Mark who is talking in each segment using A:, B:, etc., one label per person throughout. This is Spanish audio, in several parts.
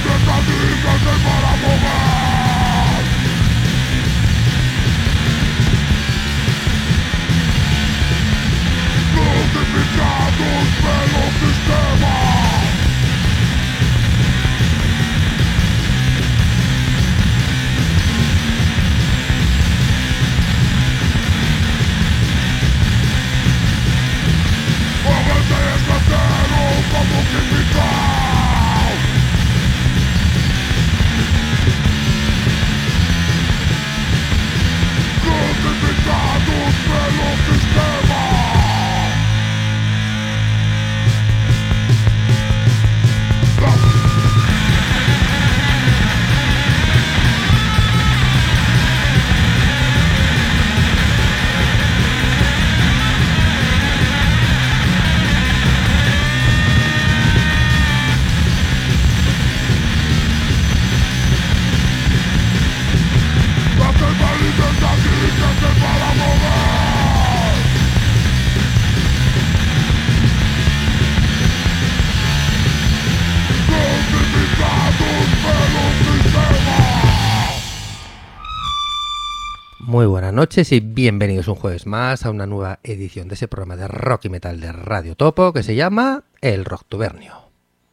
A: Muy buenas noches y bienvenidos un jueves más a una nueva edición de ese programa de rock y metal de Radio Topo que se llama El Rocktubernio.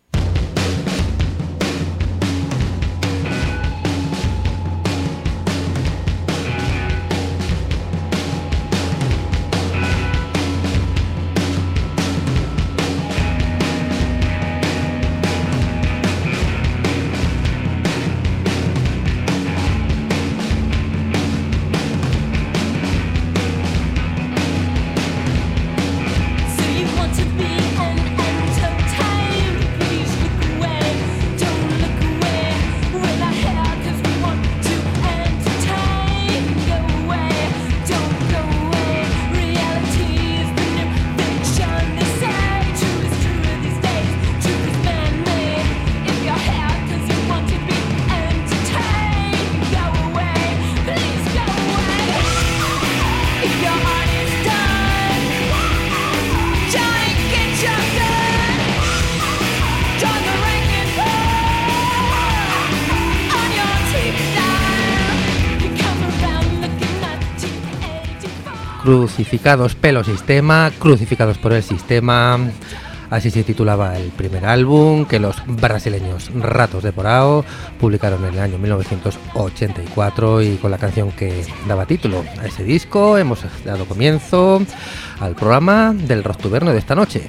A: Crucificados pelo sistema, crucificados por el sistema. Así se titulaba el primer álbum que los brasileños Ratos de Porão publicaron en el año 1984, y con la canción que daba título a ese disco hemos dado comienzo al programa del Rocktubernio de esta noche.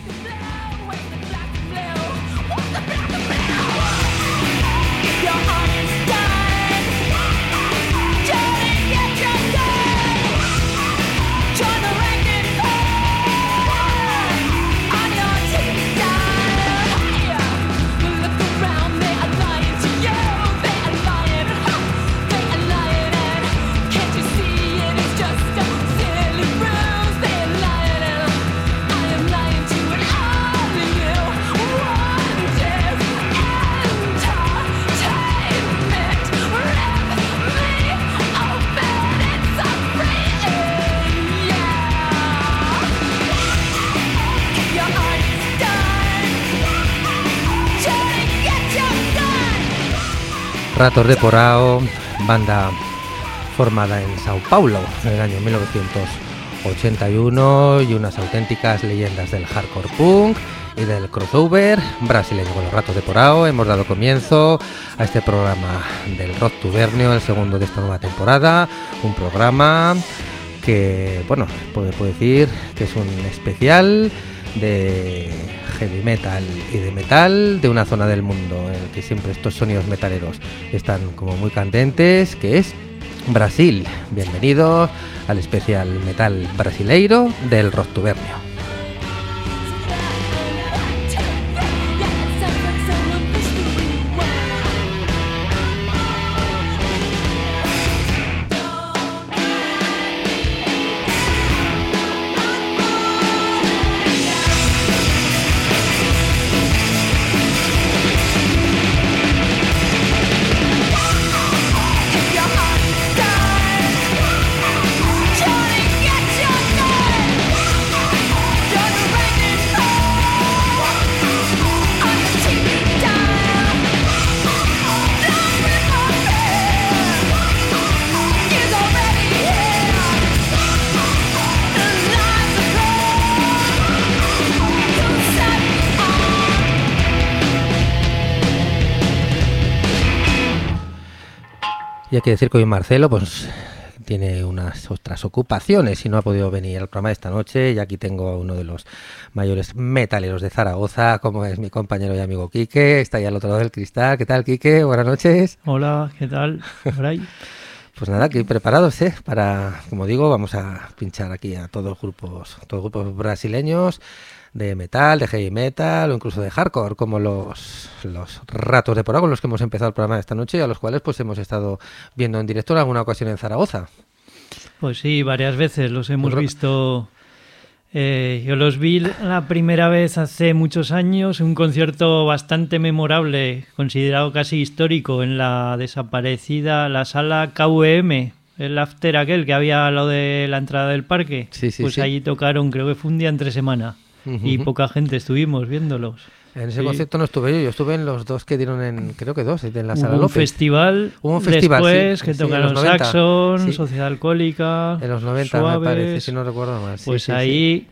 A: Ratos de Porão, banda formada en Sao Paulo en el año 1981 y unas auténticas leyendas del hardcore punk y del crossover brasileño. Con los Ratos de Porão hemos dado comienzo a este programa del Rocktubernio, el segundo de esta nueva temporada, un programa que, bueno, puedo decir que es un especial de heavy metal y de metal de una zona del mundo en el que siempre estos sonidos metaleros están como muy candentes, que es Brasil. Bienvenidos al especial metal brasileiro del Rocktubernio. Y hay que decir que hoy Marcelo pues tiene unas otras ocupaciones y no ha podido venir al programa de esta noche. Y aquí tengo a uno de los mayores metaleros de Zaragoza, como es mi compañero y amigo Quique. Está ahí al otro lado del cristal. ¿Qué tal, Quique? Buenas noches.
B: Hola, ¿qué tal? Por ahí.
A: Pues nada, aquí preparados, para, como digo, vamos a pinchar aquí a todos grupos brasileños de metal, de heavy metal o incluso de hardcore, como los Ratos de Porao, con los que hemos empezado el programa de esta noche y a los cuales pues hemos estado viendo en directo en alguna ocasión en Zaragoza.
B: Pues sí, varias veces los hemos visto. Yo los vi la primera vez hace muchos años en un concierto bastante memorable, considerado casi histórico, en la desaparecida la sala KVM, el after aquel que había a lo de la entrada del parque.
A: Sí, sí,
B: pues
A: sí.
B: allí tocaron, creo que fue un día entre semana, y poca gente estuvimos viéndolos.
A: En ese concierto no estuve yo estuve en los dos que dieron creo que dos, en la Sala López.
B: Hubo un festival después,
A: sí,
B: que
A: sí,
B: tocaron Saxon, Sociedad Alcohólica,
A: en los 90
B: Suaves,
A: me parece, si no recuerdo mal.
B: Pues ahí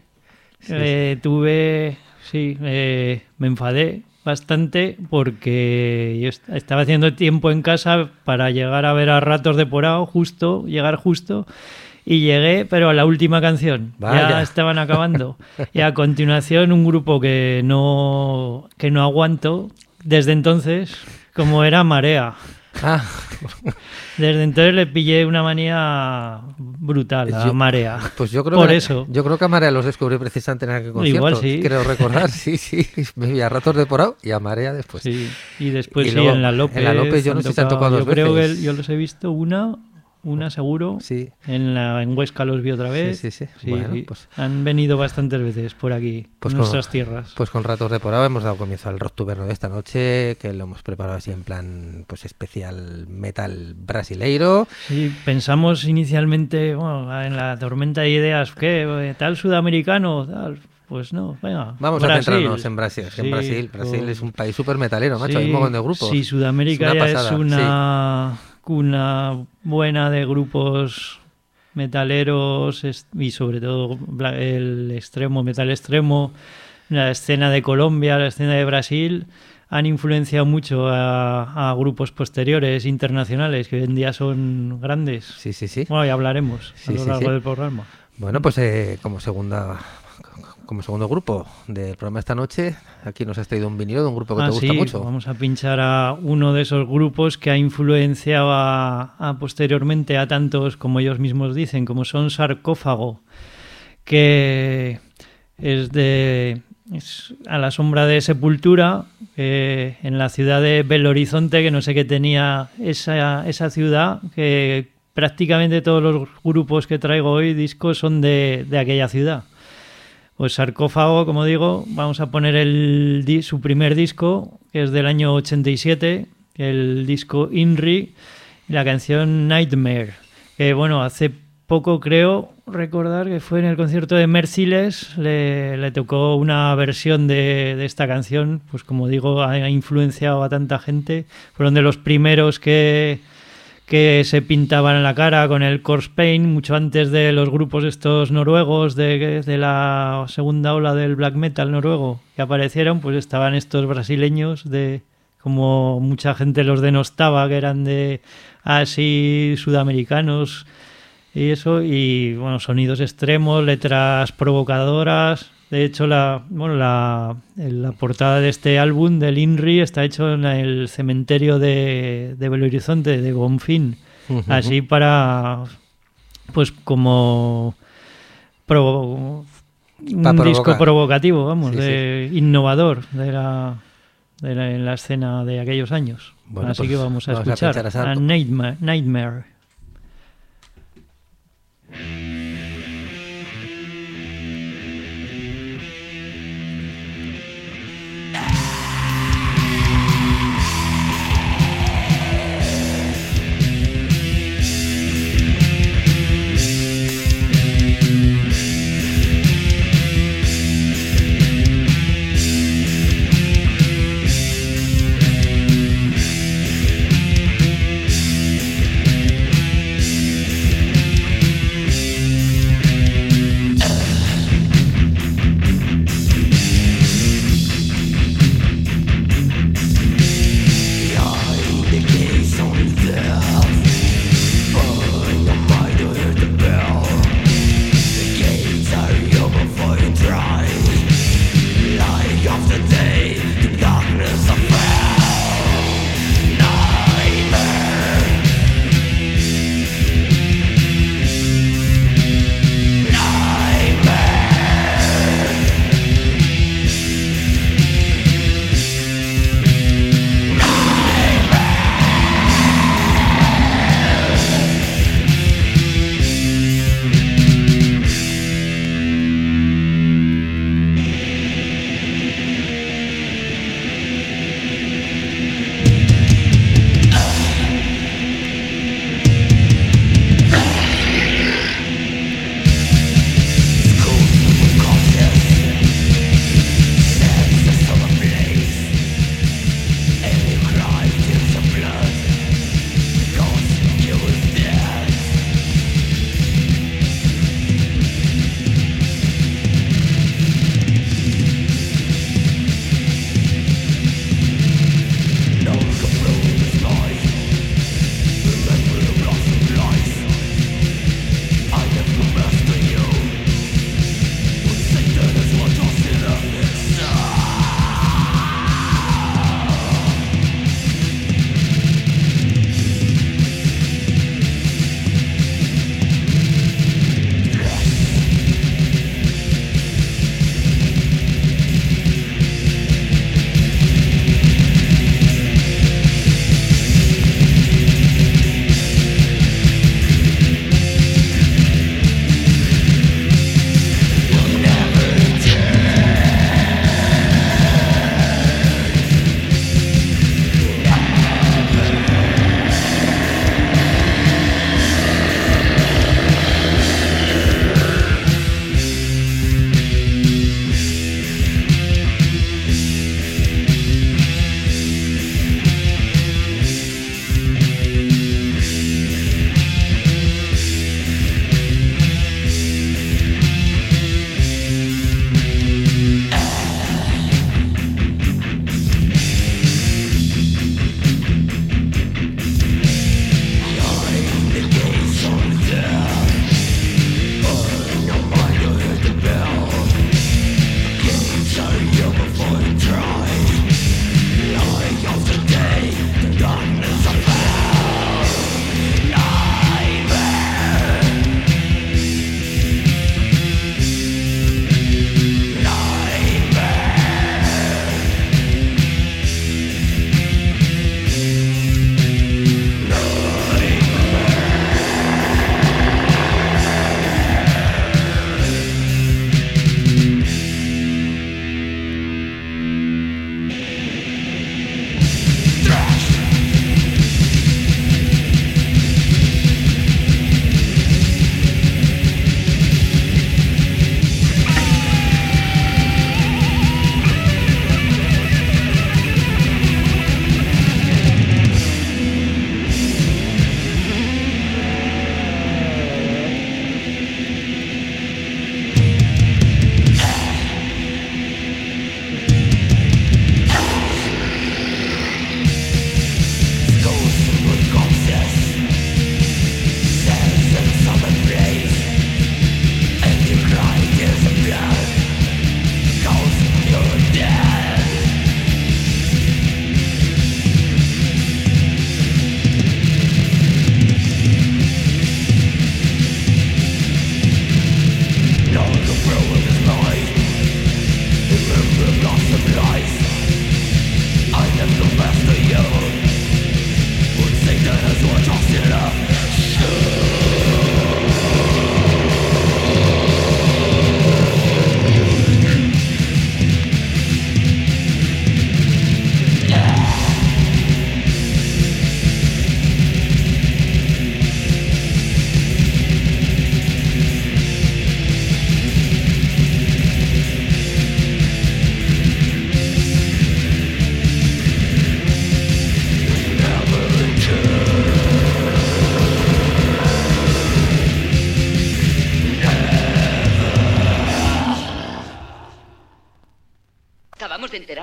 B: me enfadé bastante porque yo estaba haciendo tiempo en casa para llegar a ver a Ratos de Porao, llegar justo. Y llegué, pero a la última canción.
A: Vaya.
B: Ya estaban acabando. Y a continuación un grupo que no aguanto desde entonces, como era Marea.
A: Ah.
B: Desde entonces le pillé una manía brutal a Marea.
A: Pues yo creo yo creo que a Marea los descubrí precisamente en aquel concierto.
B: Igual sí.
A: Creo recordar, sí. Me vi a Ratos de Porao y a Marea después.
B: Sí, y después
A: y luego,
B: en la López.
A: En la López yo no sé si se han tocado dos veces.
B: Yo creo que yo los he visto una seguro.
A: Sí.
B: En Huesca los vi otra vez.
A: Sí. Bueno, pues
B: han venido bastantes veces por aquí, pues en nuestras tierras.
A: Pues con Ratos de Porao hemos dado comienzo al Rock Tuberno de esta noche, que lo hemos preparado así en plan pues especial metal brasileiro.
B: Sí, pensamos inicialmente, en la tormenta de ideas, ¿qué? ¿Tal sudamericano? Tal. Pues no, venga.
A: Vamos a centrarnos en Brasil. Es que en Brasil es un país súper metalero, macho. Hay un montón de grupos.
B: Sí, Sudamérica es una buena de grupos metaleros y sobre todo el metal extremo, la escena de Colombia, la escena de Brasil han influenciado mucho a grupos posteriores internacionales que hoy en día son grandes.
A: Sí.
B: Bueno, ya hablaremos a lo largo del programa.
A: Bueno, pues como segundo grupo del programa esta noche, aquí nos has traído un vinilo de un grupo que te gusta mucho.
B: Vamos a pinchar a uno de esos grupos que ha influenciado posteriormente a tantos, como ellos mismos dicen, como son Sarcófago, que es a la sombra de Sepultura, en la ciudad de Belo Horizonte, que no sé qué tenía esa ciudad, que prácticamente todos los grupos que traigo hoy, discos, son de aquella ciudad. Pues Sarcófago, como digo, vamos a poner su primer disco, que es del año 87, el disco INRI, y la canción Nightmare, que hace poco creo recordar que fue en el concierto de Merciless, le tocó una versión de esta canción, pues como digo, ha influenciado a tanta gente, fueron de los primeros que se pintaban en la cara con el corpse paint, mucho antes de los grupos estos noruegos de la segunda ola del black metal noruego que aparecieron, pues estaban estos brasileños como mucha gente los denostaba, que eran de así sudamericanos y eso, y sonidos extremos, letras provocadoras. De hecho, la portada de este álbum, del INRI, está hecho en el cementerio de Belo Horizonte, de Bonfim. Así para, pues como un disco provocativo, innovador en la escena de aquellos años.
A: Bueno,
B: así que vamos a escuchar a Nightmare.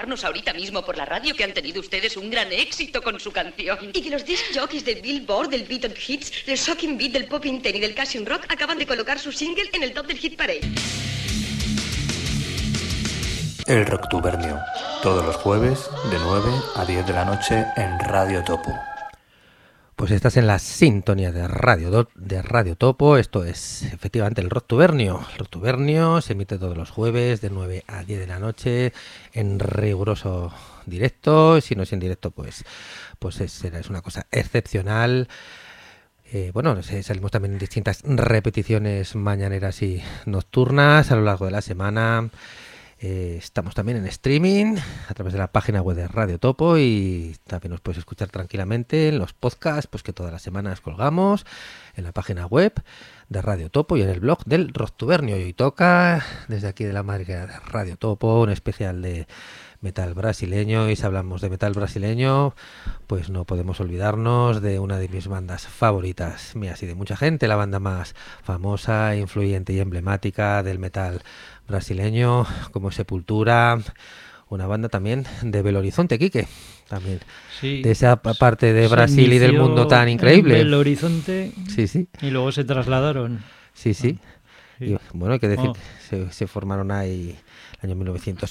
C: informarnos ahorita mismo por la radio que han tenido ustedes un gran éxito con su canción.
D: Y que los disc jockeys de Billboard, del Beat of Hits, del Shocking Beat, del Popping Ten y del Cashin' Rock acaban de colocar su single en el top del Hit Parade.
E: El Rocktubernio, todos los jueves de 9 a 10 de la noche en Radio Topo.
A: Pues estás en la sintonía de Radio Topo. Esto es efectivamente el Rocktubernio. El Rocktubernio se emite todos los jueves de 9 a 10 de la noche en riguroso directo. Si no es en directo, pues es una cosa excepcional. Salimos también en distintas repeticiones mañaneras y nocturnas a lo largo de la semana. Estamos también en streaming a través de la página web de Radio Topo y también nos puedes escuchar tranquilamente en los podcasts pues que todas las semanas colgamos en la página web de Radio Topo y en el blog del Rocktubernio. Y hoy toca desde aquí de la madriguera de Radio Topo un especial de metal brasileño, y si hablamos de metal brasileño pues no podemos olvidarnos de una de mis bandas favoritas mías y de mucha gente, la banda más famosa, influyente y emblemática del metal brasileño, como Sepultura, una banda también de Belo Horizonte, Quique, también sí, de esa parte de Brasil y del mundo tan increíble.
B: Belo Horizonte,
A: sí,
B: y luego se trasladaron.
A: Sí. Y bueno, hay que decir que se formaron ahí el año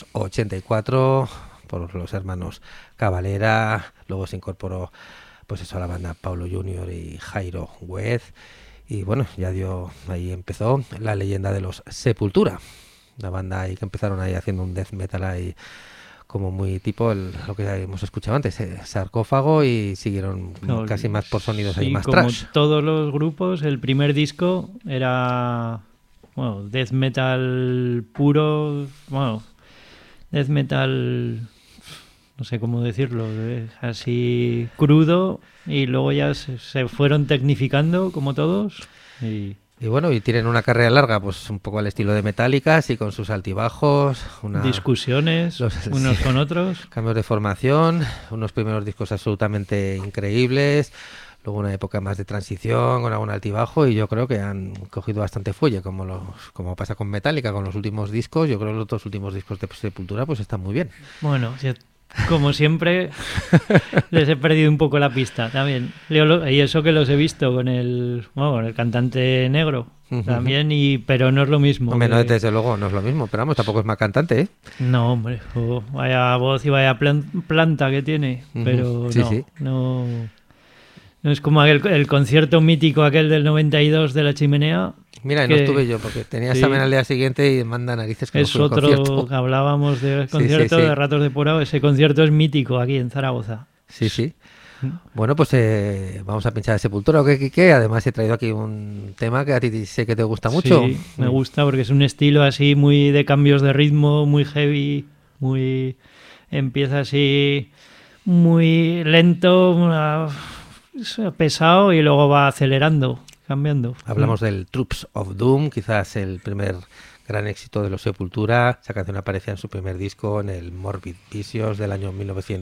A: 1984 por los hermanos Cavalera, luego se incorporó pues eso a la banda Paulo Junior y Jairo Wed, y bueno, ahí empezó la leyenda de los Sepultura, la banda ahí que empezaron ahí haciendo un death metal ahí como muy tipo lo que hemos escuchado antes, Sarcófago, y siguieron casi más por sonidos ahí más trash.
B: Como todos los grupos, el primer disco era death metal puro, death metal, no sé cómo decirlo, así crudo, y luego ya se fueron tecnificando como todos y
A: tienen una carrera larga, pues un poco al estilo de Metallica, así con sus altibajos,
B: discusiones unos con otros,
A: cambios de formación, unos primeros discos absolutamente increíbles, luego una época más de transición con algún altibajo, y yo creo que han cogido bastante fuelle, como pasa con Metallica con los últimos discos. Yo creo que los dos últimos discos de Sepultura pues están muy bien.
B: Bueno, como siempre les he perdido un poco la pista también, y eso que los he visto con el cantante negro también, pero no es lo mismo.
A: Hombre, no, desde luego no es lo mismo, pero vamos, tampoco es más cantante, ¿eh?
B: No, hombre, vaya voz y vaya planta que tiene, pero no es como el concierto mítico aquel del 92 de La Chimenea.
A: Mira, no estuve yo porque tenía examen al día siguiente y manda narices que no fui al concierto.
B: Que hablábamos del concierto de Ratos de Porao. Ese concierto es mítico aquí en Zaragoza.
A: Sí. Bueno, pues vamos a pinchar de Sepultura, ¿o qué? Además he traído aquí un tema que a ti sé que te gusta mucho.
B: Sí, me gusta porque es un estilo así muy de cambios de ritmo, muy heavy, empieza así muy lento, pesado, y luego va acelerando, cambiando.
A: Hablamos del Troops of Doom, quizás el primer gran éxito de los Sepultura. Esa canción aparecía en su primer disco, en el Morbid Vicious del año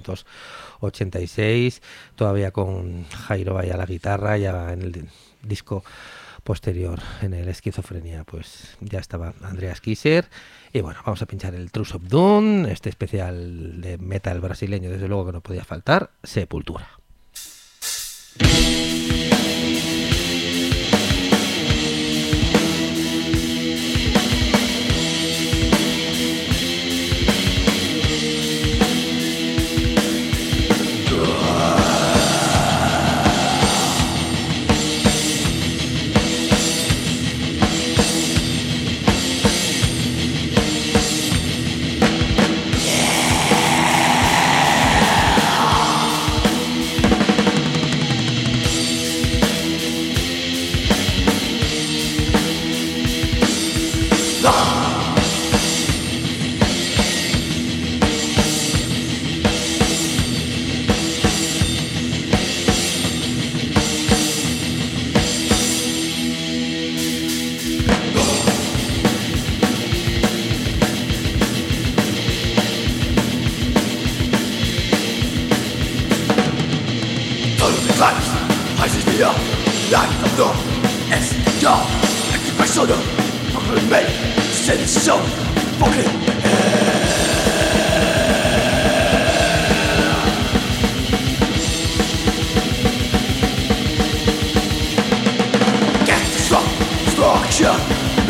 A: 1986, todavía con Jairo ahí a la guitarra. Ya en el disco posterior, en el Esquizofrenia, pues ya estaba Andreas Kisser. Y bueno, vamos a pinchar el Troops of Doom, este especial de metal brasileño, desde luego que no podía faltar, Sepultura.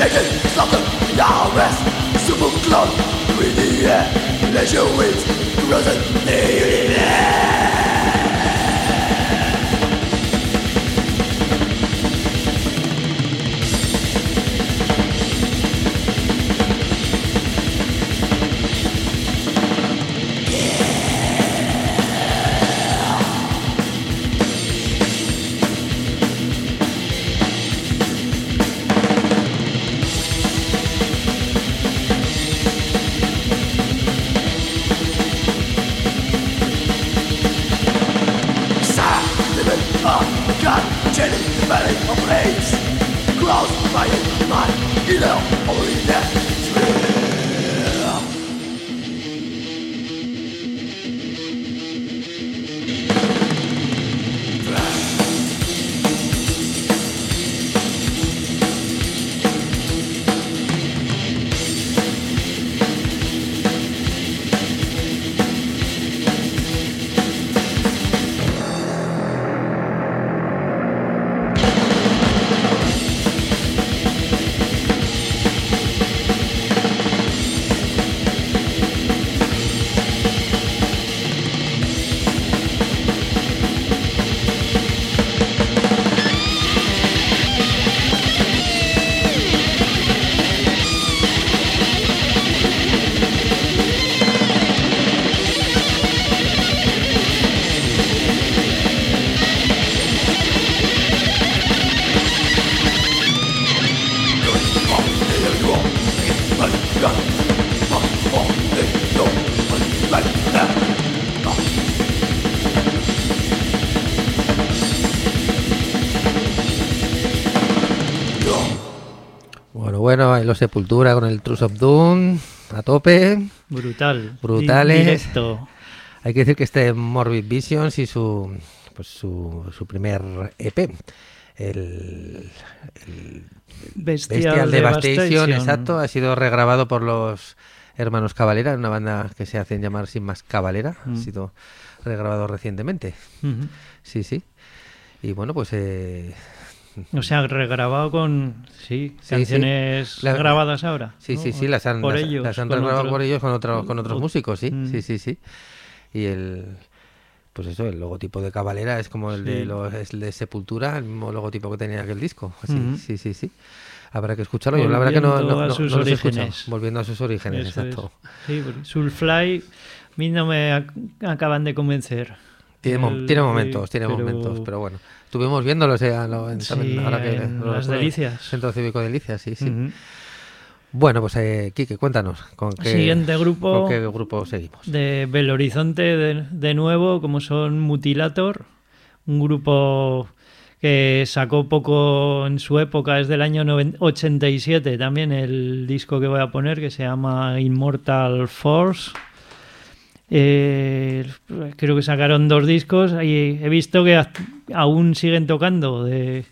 A: Bueno, ahí los Sepultura con el Truth of Doom a tope. Brutales.
B: Directo.
A: Hay que decir que este Morbid Visions y su primer EP, el
B: Bestial
A: Devastation, exacto, ha sido regrabado por los hermanos Cavalera, una banda que se hacen llamar sin más Cavalera. Ha sido regrabado recientemente. Sí. Y bueno, pues
B: o sea, regrabado con canciones grabadas ahora.
A: Sí,
B: ¿no?
A: sí, las han regrabado por ellos con otros músicos, sí. Y pues eso, el logotipo de Cavalera es como el de Sepultura, el mismo logotipo que tenía aquel disco. Sí. Habrá que escucharlo. Yo la verdad que no los he escuchado. Volviendo a sus orígenes, eso exacto.
B: Sí, Soulfly a mí no me acaban de convencer.
A: Tiene momentos, pero bueno. Estuvimos viéndolos ahora que
B: en las Delicias.
A: Centro Cívico Delicias, sí. Bueno, pues Quique, cuéntanos.
B: Siguiente grupo.
A: ¿Con qué grupo seguimos?
B: De Belo Horizonte, de nuevo, como son Mutilator, un grupo que sacó poco en su época, es del año 87 también el disco que voy a poner, que se llama Immortal Force. Creo que sacaron 2 discos y he visto que aún siguen tocando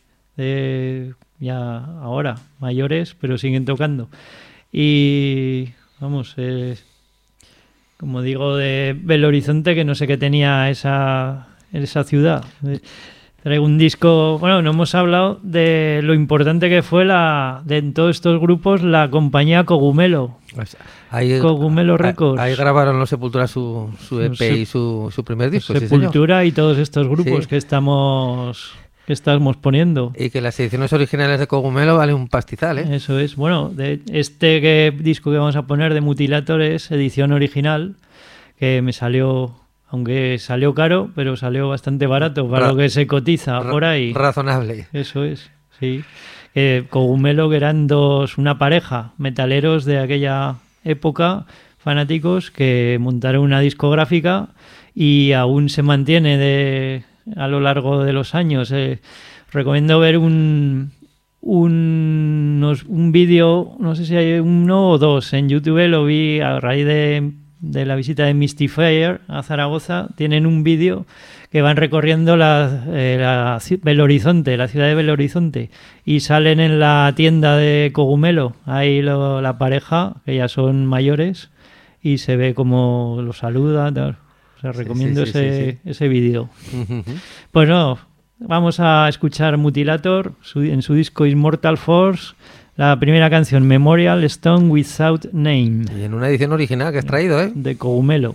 B: ya ahora mayores, pero siguen tocando. Y vamos, como digo, de Belo Horizonte, que no sé qué tenía esa ciudad. Traigo un disco. Bueno, no hemos hablado de lo importante que fue en todos estos grupos la compañía Cogumelo. Cogumelo Records.
A: Ahí grabaron los Sepultura su EP y su primer disco.
B: Sepultura y todos estos grupos que estamos poniendo.
A: Y que las ediciones originales de Cogumelo valen un pastizal, ¿eh?
B: Eso es. Bueno, de disco que vamos a poner de Mutilator es edición original, que me salió, aunque salió caro, pero salió bastante barato para lo que se cotiza por ahí.
A: Razonable.
B: Eso es, sí. Cogumelo, que eran una pareja, metaleros de aquella época, fanáticos, que montaron una discográfica y aún se mantiene a lo largo de los años. Recomiendo ver un vídeo, no sé si hay 1 o 2 en YouTube, lo vi a raíz de la visita de Mystifier a Zaragoza. Tienen un vídeo que van recorriendo Belo Horizonte, la ciudad de Belo Horizonte, y salen en la tienda de Cogumelo, ahí la pareja, que ya son mayores, y se ve como los saluda, tal. O sea, recomiendo ese vídeo. Pues no, vamos a escuchar Mutilator en su disco Immortal Force, La primera canción, Memorial Stone Without Name.
A: Y en una edición original que has traído, ¿eh?
B: De Cogumelo.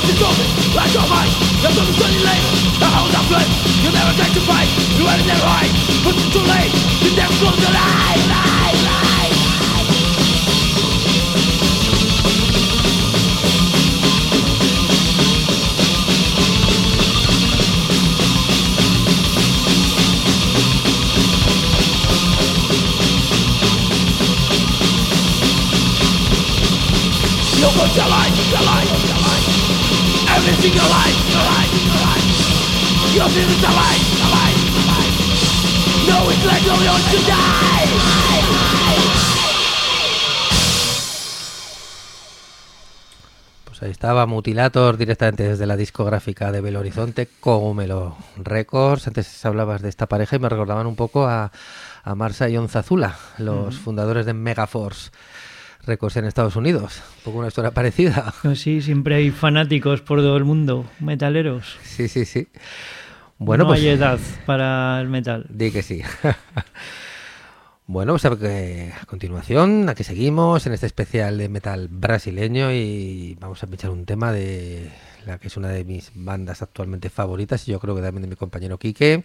A: Pues ahí estaba Mutilator directamente desde la discográfica de Belo Horizonte, Cogumelo Records. Antes hablabas de esta pareja y me recordaban un poco a Marsa y Onzazula, los fundadores de Megaforce Records en Estados Unidos. Un poco una historia parecida.
B: Pues sí, siempre hay fanáticos por todo el mundo, metaleros.
A: Sí, sí, sí. Bueno,
B: no
A: pues
B: hay edad para el metal.
A: Di que sí. Bueno, pues a continuación, aquí seguimos en este especial de metal brasileño y vamos a pinchar un tema de la que es una de mis bandas actualmente favoritas y yo creo que también de mi compañero Quique,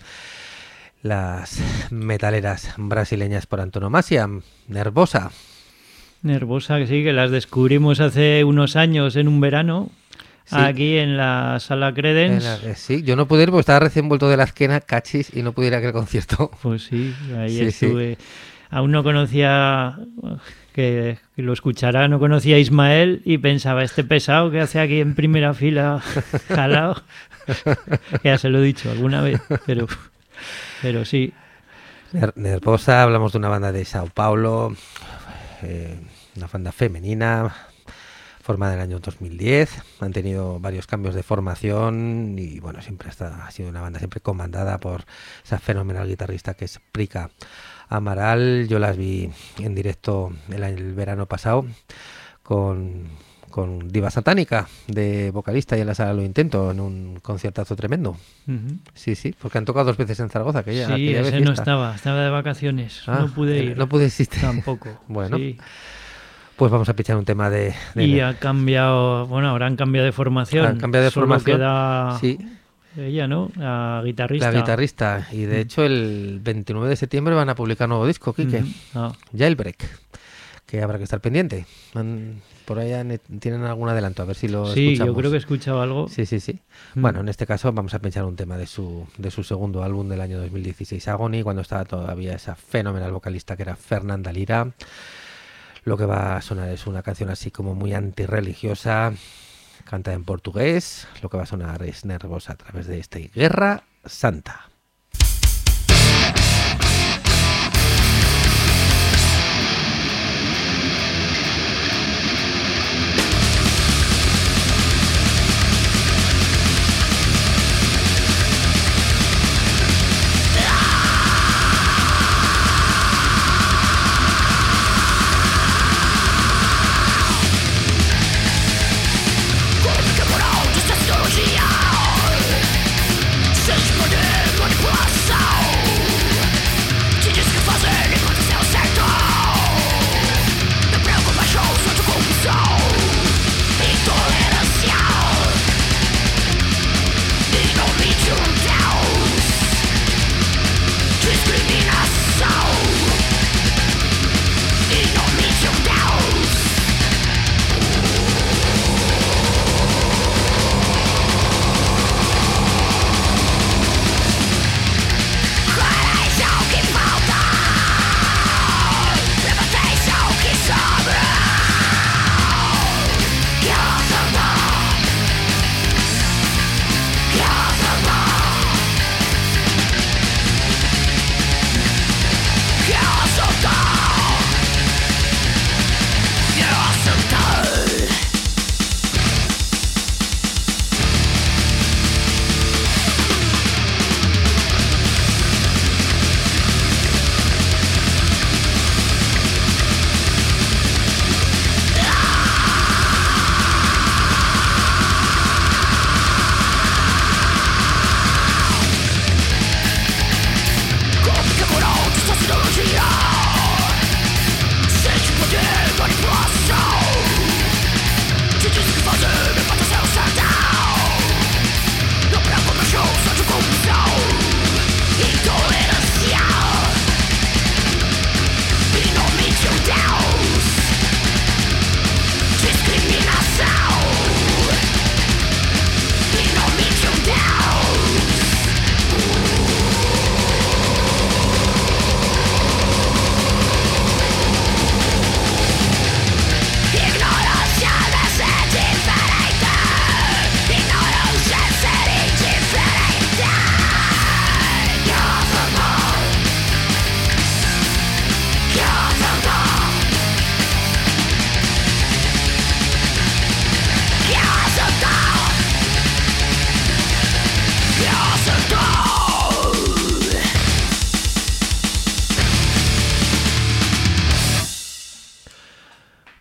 A: las metaleras brasileñas por antonomasia, Nervosa.
B: Nervosa, que sí, que las descubrimos hace unos años en un verano. Sí. Aquí en la Sala Credence.
A: Sí, yo no pude ir porque estaba recién vuelto de la esquena, cachis, y no pude ir a aquel concierto.
B: Pues sí, ahí estuve. Sí. Aún no conocía, que lo escuchará, no conocía a Ismael y pensaba, este pesado que hace aquí en primera fila, jalado. Ya se lo he dicho alguna vez, pero sí.
A: Nervosa, hablamos de una banda de Sao Paulo, una banda femenina, formada en el año 2010, han tenido varios cambios de formación y bueno, siempre ha sido una banda siempre comandada por esa fenomenal guitarrista que es Prica Amaral. Yo las vi en directo el verano pasado con Diva Satánica de vocalista y en la Sala Lo Intento, en un conciertazo tremendo. Sí, sí, porque han tocado 2 veces en Zaragoza.
B: Sí, ese no estaba de vacaciones, no pude ir.
A: No pude asistir.
B: Tampoco.
A: Bueno.
B: Sí.
A: Pues vamos a pinchar un tema de
B: y ha cambiado, bueno, ahora han cambiado de formación.
A: Han cambiado de formación.
B: Queda
A: sí.
B: Ella, ¿no? La guitarrista.
A: La guitarrista. Y de hecho el 29 de septiembre van a publicar nuevo disco, Quique. Jailbreak. Que habrá que estar pendiente. Por ahí tienen algún adelanto, a ver si lo escuchamos.
B: Sí, yo creo que he escuchado algo.
A: Sí. Bueno, en este caso vamos a pinchar un tema de su segundo álbum del año 2016, Agony, cuando estaba todavía esa fenomenal vocalista que era Fernanda Lira. Lo que va a sonar es una canción así como muy antirreligiosa, canta en portugués. Lo que va a sonar es Nervosa a través de esta Guerra Santa.
F: Seis poder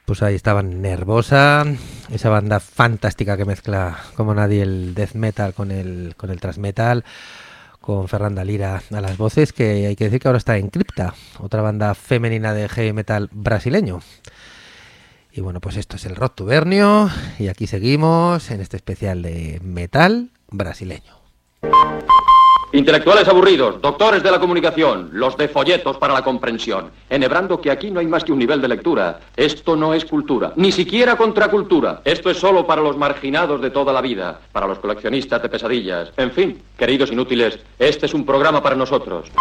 A: Pues ahí estaban Nervosa, esa banda fantástica que mezcla como nadie el death metal con el thrash metal, con Fernanda Lira a las voces, que hay que decir que ahora está en Crypta, otra banda femenina de heavy metal brasileño. Y bueno, pues esto es el Rocktubernio y aquí seguimos en este especial de metal brasileño.
F: Intelectuales aburridos, doctores de la comunicación, los de folletos para la comprensión, enhebrando que aquí no hay más que un nivel de lectura. Esto no es cultura, ni siquiera contracultura. Esto es solo para los marginados de toda la vida, para los coleccionistas de pesadillas. En fin, queridos inútiles, este es un programa para nosotros.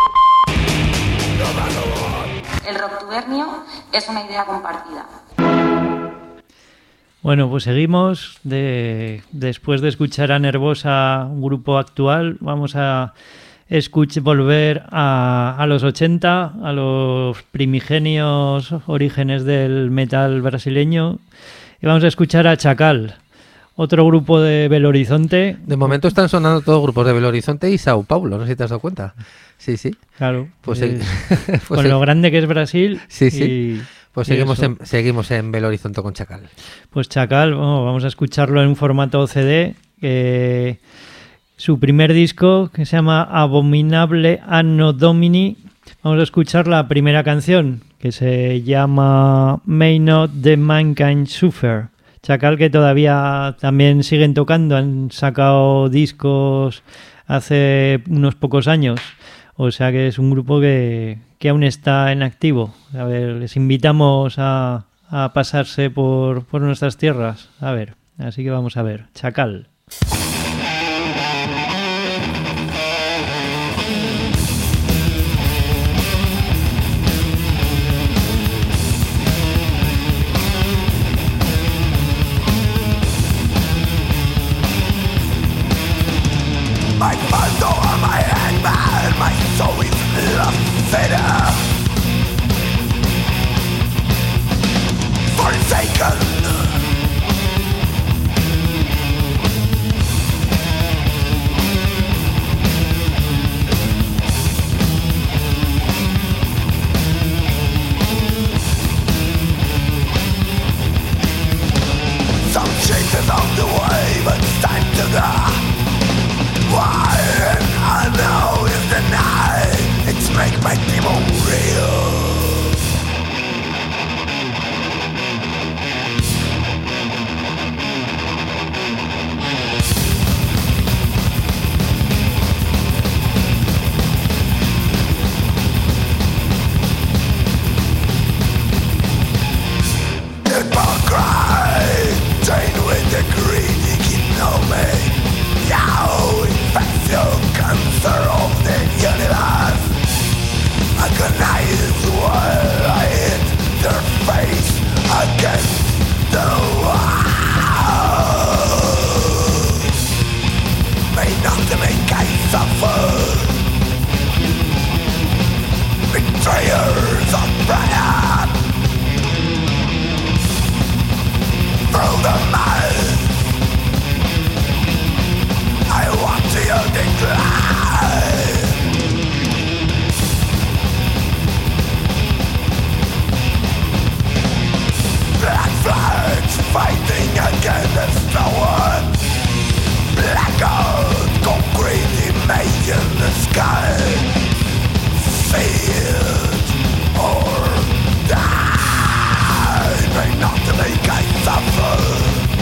G: El Rocktubernio es una idea compartida.
B: Bueno, pues seguimos. Después de escuchar a Nervosa, un grupo actual, vamos a volver a los 80, a los primigenios orígenes del metal brasileño. Y vamos a escuchar a Chacal, otro grupo de Belo Horizonte.
A: De momento están sonando todos grupos de Belo Horizonte y Sao Paulo, no sé si te has dado cuenta. Sí.
B: Claro,
A: pues
B: con lo grande que es Brasil.
A: Sí. Pues seguimos en Belo Horizonte con Chacal.
B: Pues Chacal, vamos a escucharlo en un formato CD. Su primer disco, que se llama Abominable Anno Domini. Vamos a escuchar la primera canción, que se llama May Not the Mankind Suffer. Chacal, que todavía también siguen tocando, han sacado discos hace unos pocos años. O sea que es un grupo que aún está en activo. A ver, les invitamos a pasarse por nuestras tierras. A ver, así que vamos a ver. Chacal.
H: My mind over my head, man, my soul is lost sinner. Forsaken. Some changes on the way, but it's time to go. Why I know is the night. It's make my people real. Hypocrite, chained with the greedy king of me. Now infection, cancer of the universe. Agonize while I hit their face against the wall. May not make I suffer. Betrayers of prayer. Through the mud I want to decline. Black flags fighting against the one. Blackout concrete image in the sky. See it or die. May not make I suffer.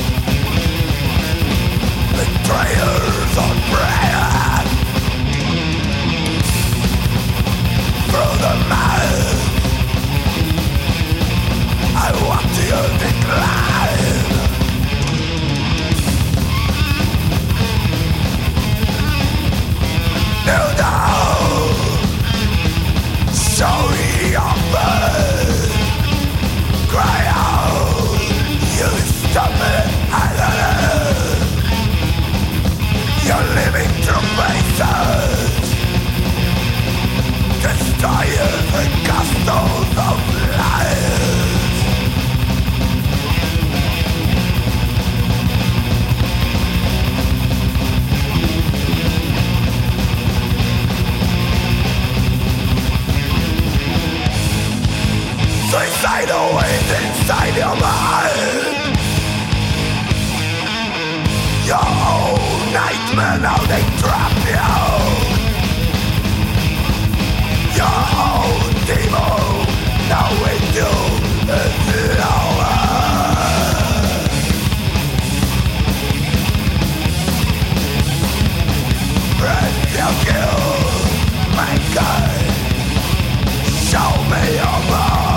H: Betrayers on brand. Through the mud I want to decline. No, sorry your bird. Cry out, you stubborn island. You're living through places, destroying the castles of lies. Suicidal waves inside your mind. Your own nightmare, now they trap you. Your own demon, now with you is the hour. Breath you kill, my God, show me your blood.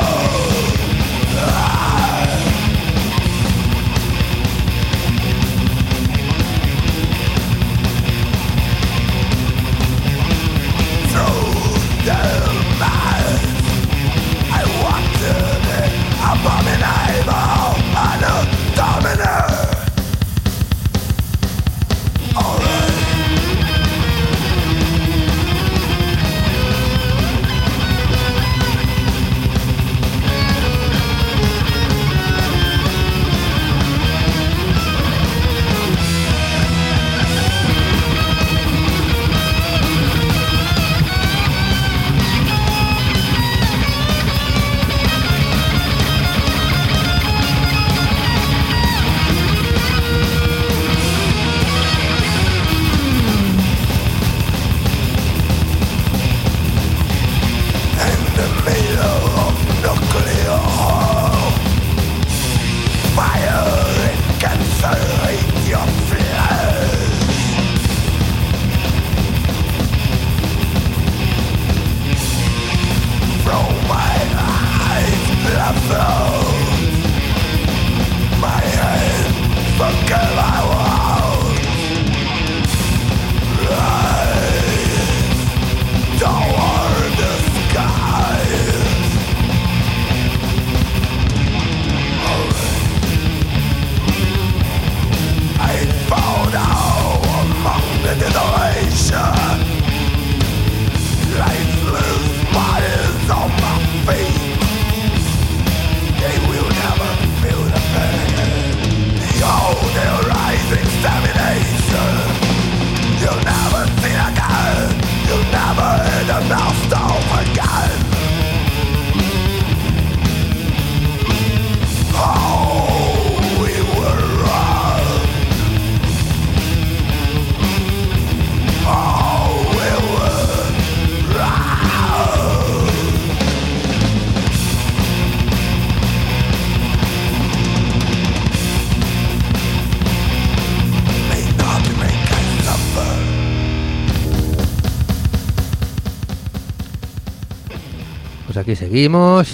A: Aquí seguimos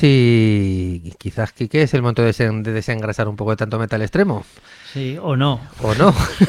A: y quizás, Quique, es el momento de desengrasar un poco de tanto metal extremo.
B: Sí, o no.
A: O no.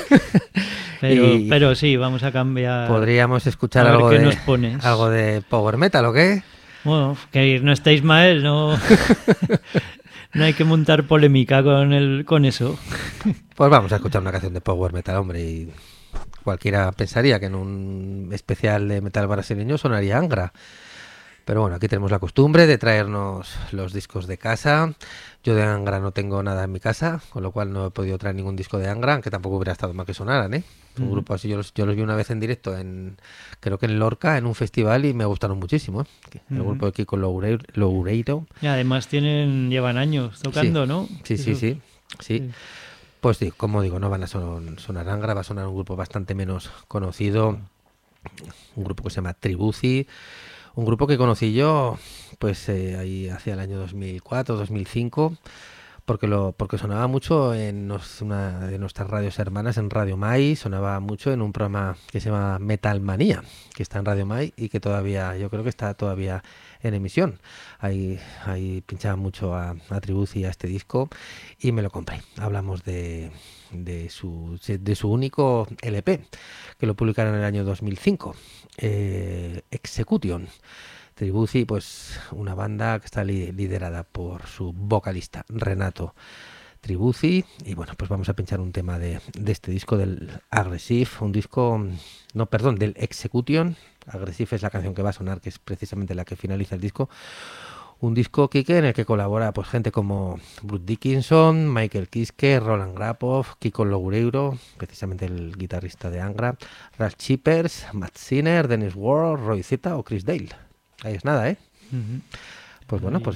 B: pero sí, vamos a cambiar.
A: Podríamos escuchar algo de power metal, ¿o qué?
B: Bueno, que no estáis mal, no, no hay que montar polémica con eso.
A: Pues vamos a escuchar una canción de power metal, hombre, y cualquiera pensaría que en un especial de metal brasileño sonaría Angra. Pero bueno, aquí tenemos la costumbre de traernos los discos de casa. Yo de Angra no tengo nada en mi casa, con lo cual no he podido traer ningún disco de Angra, aunque tampoco hubiera estado mal que sonaran, ¿eh? Un grupo así, yo los vi una vez en directo, creo que en Lorca, en un festival, y me gustaron muchísimo, ¿eh? El grupo de Kiko Loureiro.
B: Y además llevan años tocando,
A: sí,
B: ¿no?
A: Sí. Pues sí, como digo, no van a sonar Angra, va a sonar un grupo bastante menos conocido, un grupo que se llama Tribuci. Un grupo que conocí yo pues ahí hacia el año 2004, 2005, porque sonaba mucho en una de nuestras radios hermanas, en Radio Mai, sonaba mucho en un programa que se llama Metal Manía, que está en Radio Mai y que yo creo que está todavía en emisión. Ahí pinchaba mucho a Tribuci, a este disco, y me lo compré. Hablamos de su único LP, que lo publicaron en el año 2005, Execution. Tribuci, pues una banda que está liderada por su vocalista Renato Tribuci, y bueno, pues vamos a pinchar un tema de este disco, del Aggressive, del Execution. Aggressive es la canción que va a sonar, que es precisamente la que finaliza el disco. Un disco, Quique, en el que colabora pues gente como Bruce Dickinson, Michael Kiske, Roland Grapov, Kiko Loureiro, precisamente el guitarrista de Angra, Ralph Chippers, Matt Sinner, Dennis Ward, Roy Zeta o Chris Dale. Ahí es nada, ¿eh?
B: Uh-huh.
A: Pues bueno, pues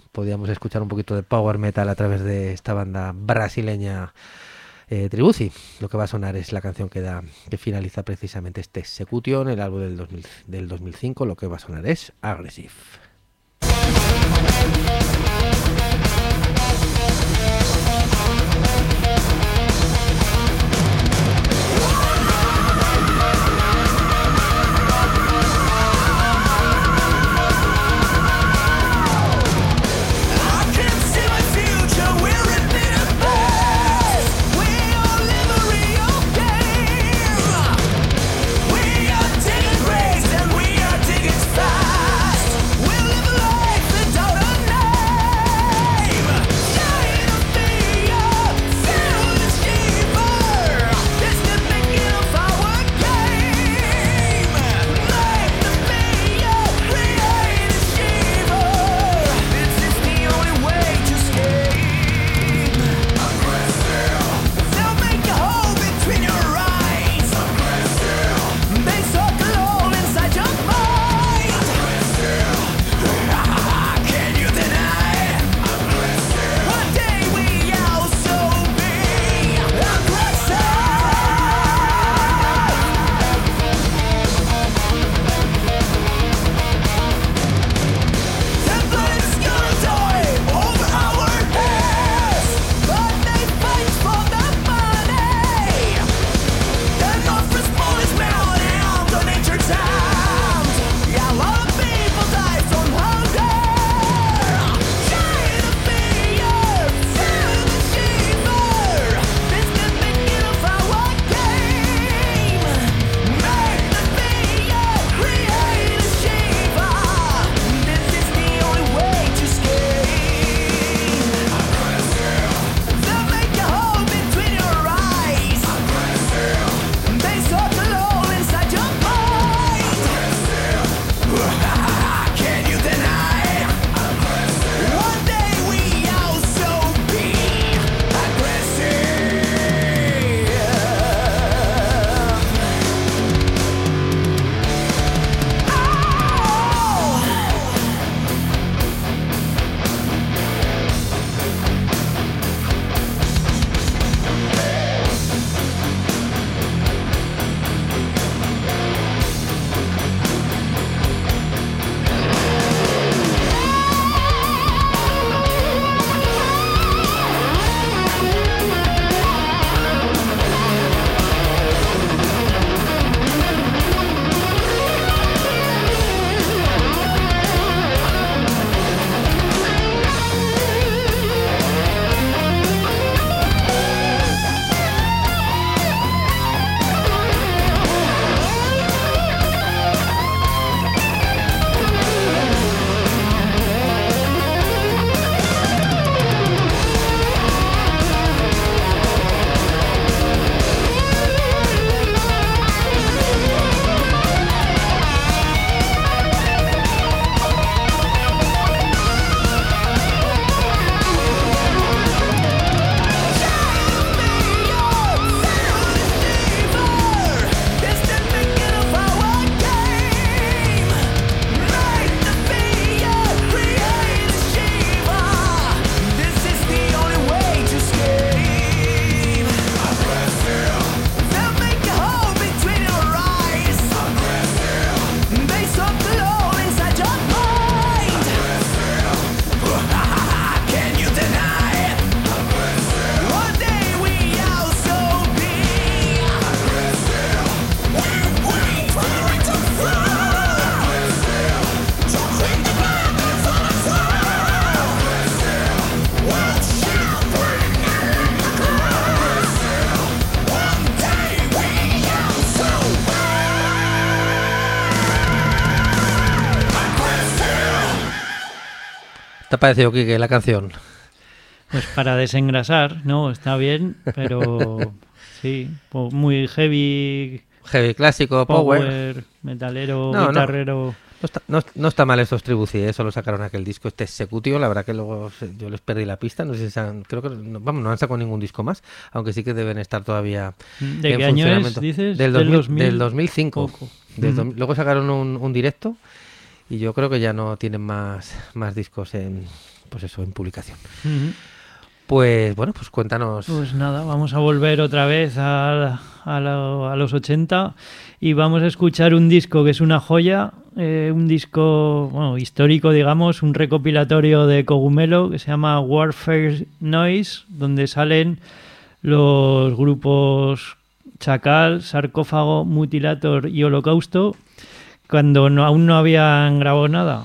A: podíamos escuchar un poquito de power metal a través de esta banda brasileña Tribuci. Lo que va a sonar es la canción que finaliza precisamente este Execution, el álbum del 2005. Lo que va a sonar es Aggressive. ¿Te ha parecido, Quique, la canción?
B: Pues para desengrasar, ¿no? Está bien, pero sí, muy heavy.
A: Heavy clásico, power.
B: Metalero, guitarrero.
A: No está mal estos Tribuci, solo sacaron aquel disco, este Execution. La verdad que luego yo les perdí la pista, no sé si creo que no han sacado ningún disco más, aunque sí que deben estar todavía
B: ¿De qué año es, dices?
A: Del 2005. Luego sacaron un directo y yo creo que ya no tienen más discos pues eso, en publicación.
B: Uh-huh.
A: Pues bueno, pues cuéntanos.
B: Pues nada, vamos a volver otra vez a los 80 y vamos a escuchar un disco que es una joya, un disco histórico, digamos, un recopilatorio de Cogumelo que se llama Warfare Noise, donde salen los grupos Chacal, Sarcófago, Mutilator y Holocausto, cuando aún no habían grabado nada.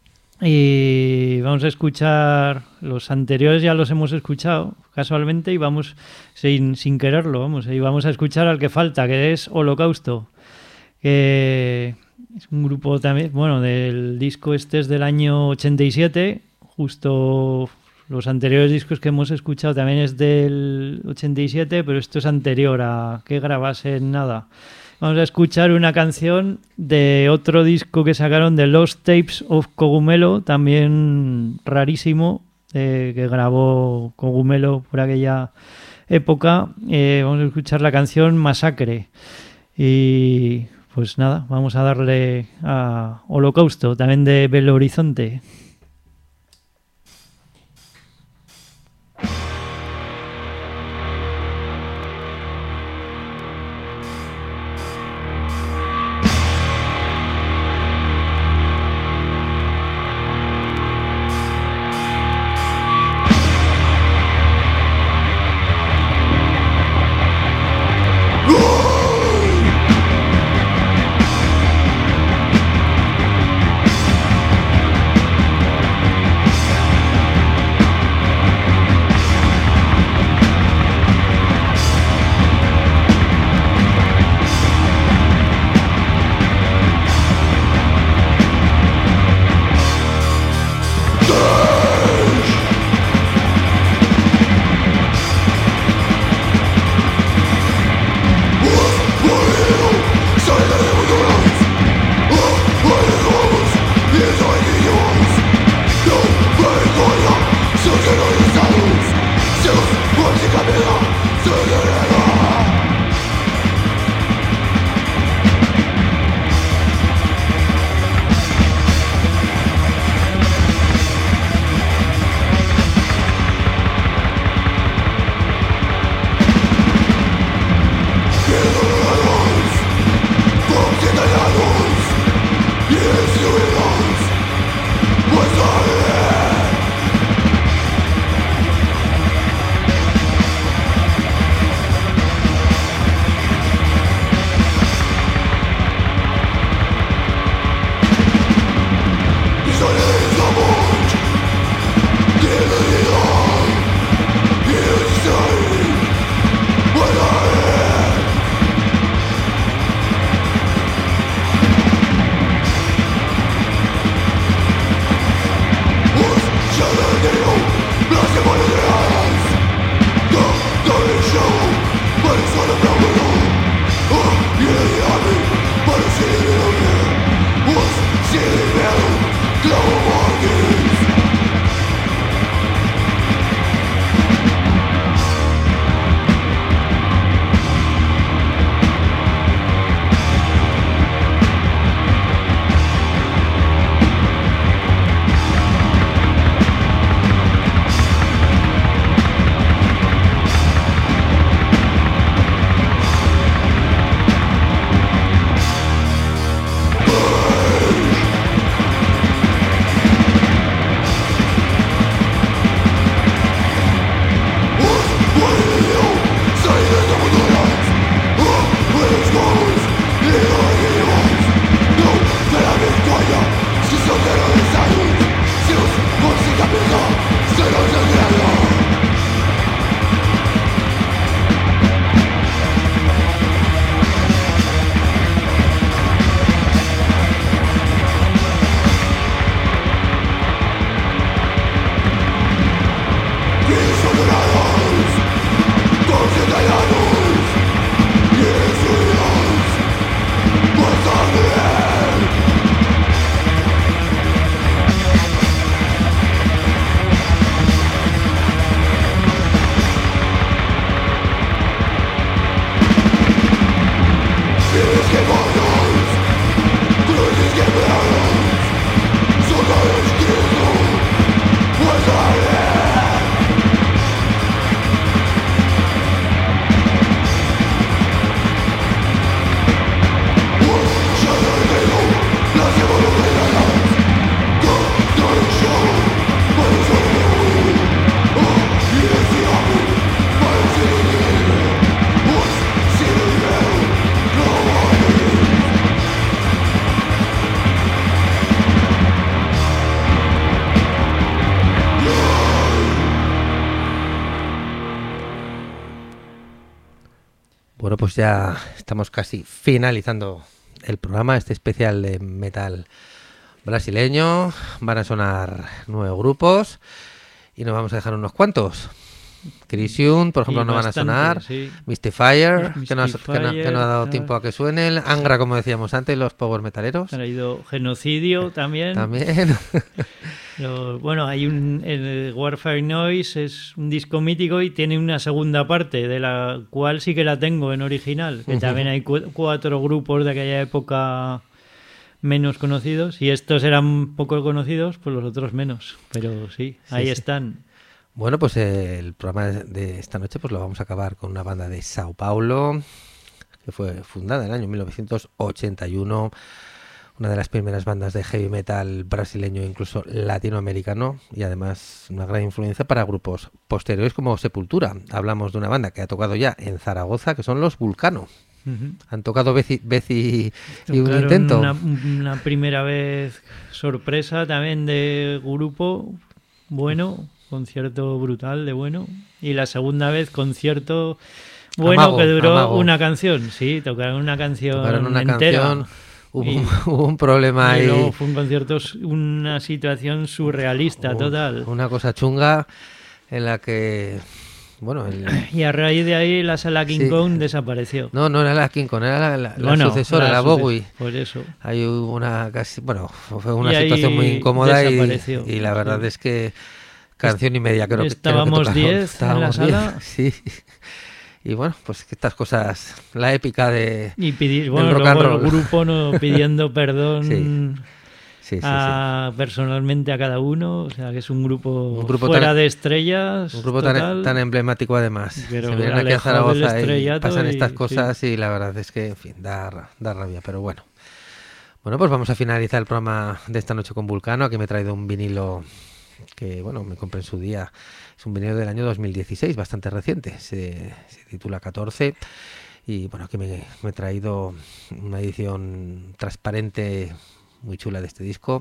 B: Y vamos a escuchar los anteriores, ya los hemos escuchado casualmente y vamos sin quererlo, y vamos a escuchar al que falta, que es Holocausto, que es un grupo también, del disco este es del año 87, justo los anteriores discos que hemos escuchado también es del 87, pero esto es anterior a que grabasen nada. Vamos a escuchar una canción de otro disco que sacaron, de Lost Tapes of Cogumelo, también rarísimo, que grabó Cogumelo por aquella época. Vamos a escuchar la canción Masacre. Y pues nada, vamos a darle a Holocausto, también de Belo Horizonte.
A: Bueno, pues ya estamos casi finalizando el programa, este especial de metal brasileño. Van a sonar 9 grupos y nos vamos a dejar unos cuantos. Crisium, por ejemplo, no van a sonar.
B: Sí.
A: Mystifier, que no ha dado tiempo a que suene. El Angra, como decíamos antes, los power metaleros.
B: Ha traído Genocidio también. Bueno, hay el Warfare Noise, es un disco mítico y tiene una segunda parte, de la cual sí que la tengo en original, que también hay 4 grupos de aquella época menos conocidos, y estos eran poco conocidos, pues los otros menos, pero sí, ahí están.
A: Bueno, pues el programa de esta noche pues lo vamos a acabar con una banda de Sao Paulo, que fue fundada en el año 1981, una de las primeras bandas de heavy metal brasileño, incluso latinoamericano, y además una gran influencia para grupos posteriores como Sepultura. Hablamos de una banda que ha tocado ya en Zaragoza, que son los Vulcano. Han tocado vez y un intento.
B: Una primera vez sorpresa también de grupo, bueno, concierto brutal de bueno, y la segunda vez concierto bueno que duró una canción, sí, tocaron una canción entera.
A: Hubo un problema ahí.
B: Luego fue un concierto, una situación surrealista total.
A: Una cosa chunga en la que... Bueno,
B: y a raíz de ahí la sala King Kong desapareció.
A: No era la King Kong, era la sucesora, la Bowie.
B: Por eso.
A: Hay una casi, fue una situación muy incómoda y la verdad es que canción y media creo que
B: estábamos 10 en la sala.
A: Sí. Y bueno, pues estas cosas, la épica de
B: del rock and roll. El grupo pidiendo perdón personalmente a cada uno, o sea que es un grupo fuera de estrellas.
A: Un grupo tan emblemático además.
B: Pero
A: se vienen aquí a Zaragoza y pasan estas cosas
B: sí.
A: Y la verdad es que, en fin, da rabia, pero bueno. Bueno, pues vamos a finalizar el programa de esta noche con Vulcano. Aquí me he traído un vinilo que, bueno, me compré en su día. Es un vinilo del año 2016, bastante reciente. Se titula 14. Y bueno, aquí me he traído una edición transparente muy chula de este disco.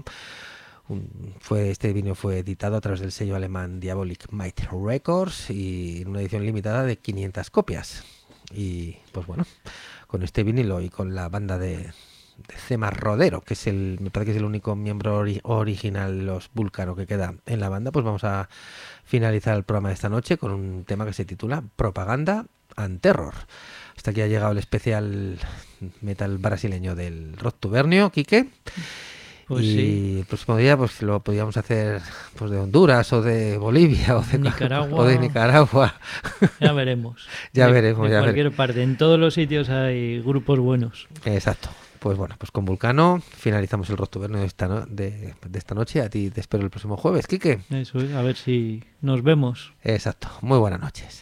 A: Este vinilo fue editado a través del sello alemán Diabolic Might Records y en una edición limitada de 500 copias. Y pues bueno, con este vinilo y con la banda de Cema Rodero, que me parece que es el único miembro original de los Vulcano que queda en la banda, pues vamos a finalizar el programa de esta noche con un tema que se titula Propaganda and Terror. Hasta aquí ha llegado el especial metal brasileño del Rock Tubernio, Quique.
B: Pues
A: y
B: sí.
A: El próximo día pues lo podríamos hacer pues de Honduras o de Bolivia o de Nicaragua.
B: Ya veremos.
A: Ya veremos.
B: De cualquier parte. En todos los sitios hay grupos buenos.
A: Exacto. Pues bueno, pues con Vulcano finalizamos el Rock Tubernio de esta noche. A ti te espero el próximo jueves, Quique.
B: Eso es, a ver si nos vemos.
A: Exacto. Muy buenas noches.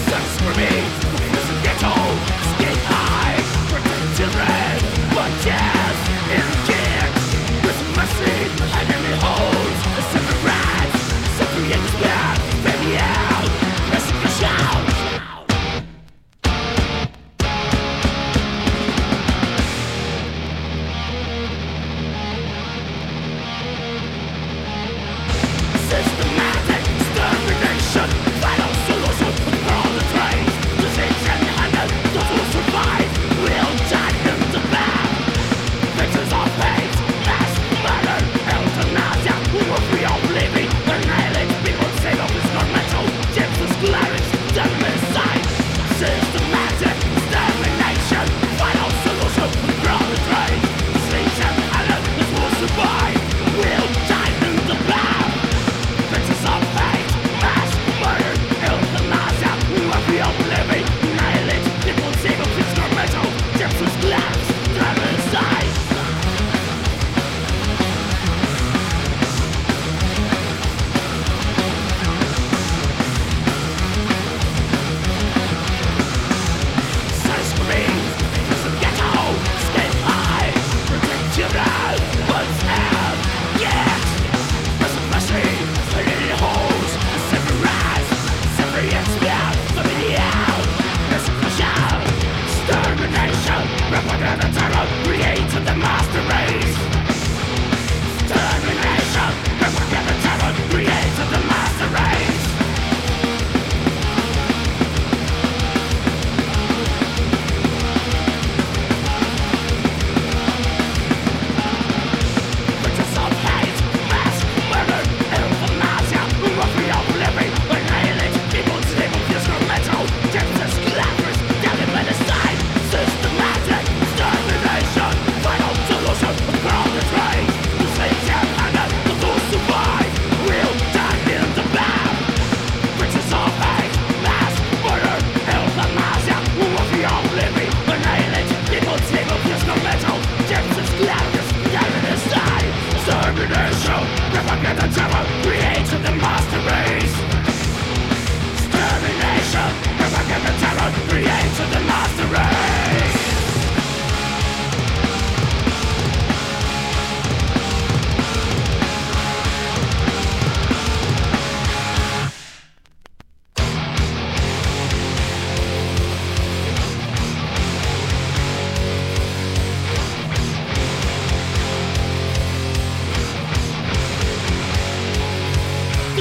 H: Yeah!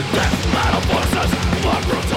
H: Death metal forces, more brutal.